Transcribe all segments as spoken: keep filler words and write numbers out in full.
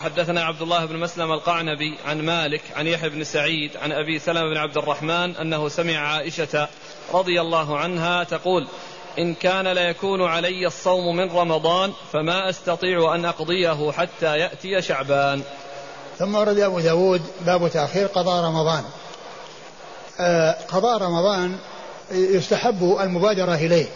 حدثنا عبد الله بن مسلم القعنبي عن مالك عن يحيى بن سعيد عن أبي سلمة بن عبد الرحمن أنه سمع عائشة رضي الله عنها تقول: إن كان ليكون علي الصوم من رمضان فما أستطيع أن أقضيه حتى يأتي شعبان. ثم ورد أبو داود باب تأخير قضاء رمضان. آه قضاء رمضان يستحب المبادرة إليه،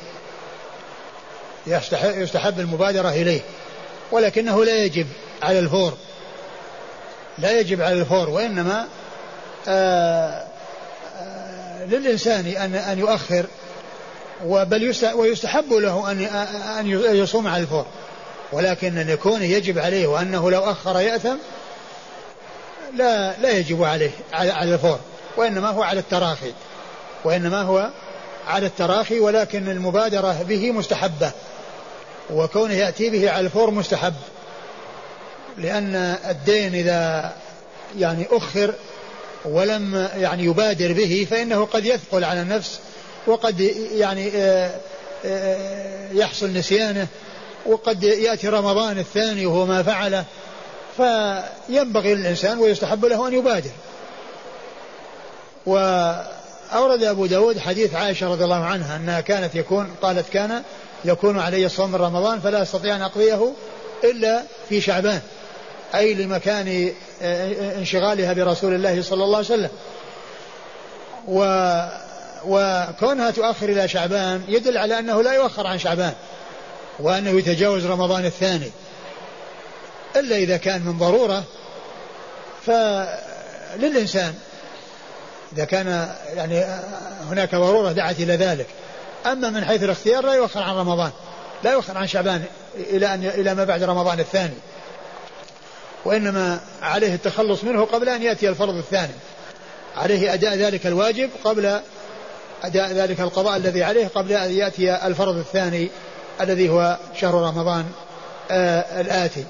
يستحب المبادرة إليه، ولكنه لا يجب على الفور، لا يجب على الفور، وإنما آه آه للإنسان أن أن يؤخر، وبل ويستحب له أن أن يصوم على الفور، ولكن أن يكون يجب عليه وأنه لو أخر يأثم لا لا يجب عليه على الفور، وإنما هو على التراخي، وإنما هو على التراخي، ولكن المبادرة به مستحبة، وكونه يأتي به على الفور مستحب، لأن الدين إذا يعني أخر ولم يعني يبادر به فإنه قد يثقل على النفس، وقد يعني يحصل نسيانه، وقد يأتي رمضان الثاني وهو ما فعله، فينبغي للإنسان ويستحب له أن يبادر. وأورد أبو داود حديث عائشة رضي الله عنها أنها كانت يكون قالت كان يكون علي الصوم من رمضان فلا أستطيع أن أقضيه إلا في شعبان، أي لمكان انشغالها برسول الله صلى الله عليه وسلم. و وكونها تؤخر إلى شعبان يدل على أنه لا يؤخر عن شعبان، وأنه يتجاوز رمضان الثاني، إلا إذا كان من ضرورة فللإنسان، إذا كان يعني هناك ضرورة دعت إلى ذلك. أما من حيث الاختيار لا يؤخر عن رمضان، لا يؤخر عن شعبان إلى أن إلى ما بعد رمضان الثاني، وإنما عليه التخلص منه قبل أن يأتي الفرض الثاني، عليه أداء ذلك الواجب قبل أداء ذلك القضاء الذي عليه قبل أن يأتي الفرض الثاني الذي هو شهر رمضان آه الآتي.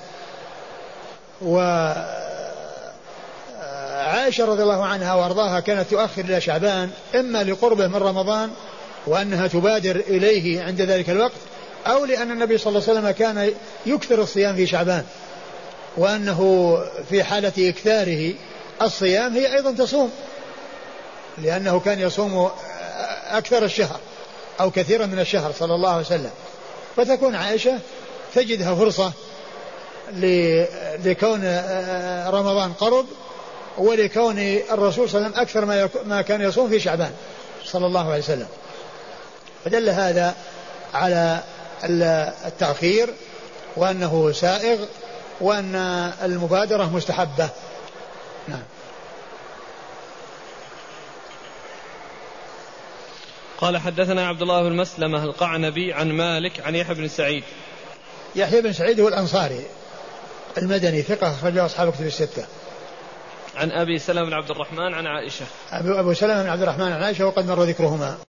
وعائشة رضي الله عنها وارضاها كانت تؤخر إلى شعبان إما لقربه من رمضان وأنها تبادر إليه عند ذلك الوقت، أو لأن النبي صلى الله عليه وسلم كان يكثر الصيام في شعبان، وأنه في حالة إكثاره الصيام هي أيضا تصوم، لأنه كان يصوم أكثر الشهر أو كثيرا من الشهر صلى الله عليه وسلم، فتكون عائشة تجدها فرصة لكون رمضان قرب، ولكون الرسول صلى الله عليه وسلم أكثر ما كان يصوم في شعبان صلى الله عليه وسلم، فدل هذا على التأخير وأنه سائغ وأن المبادرة مستحبة. نعم. قال حدثنا عبد الله بن مسلمة القعنبي عن مالك عن يحيى بن سعيد. يحيى بن سعيد هو الأنصاري المدني ثقة أخرجه أصحاب الكتب الستة. عن أبي سلمة بن عبد الرحمن عن عائشة. أبو سلمة بن عبد الرحمن عن عائشة وقد مر ذكرهما.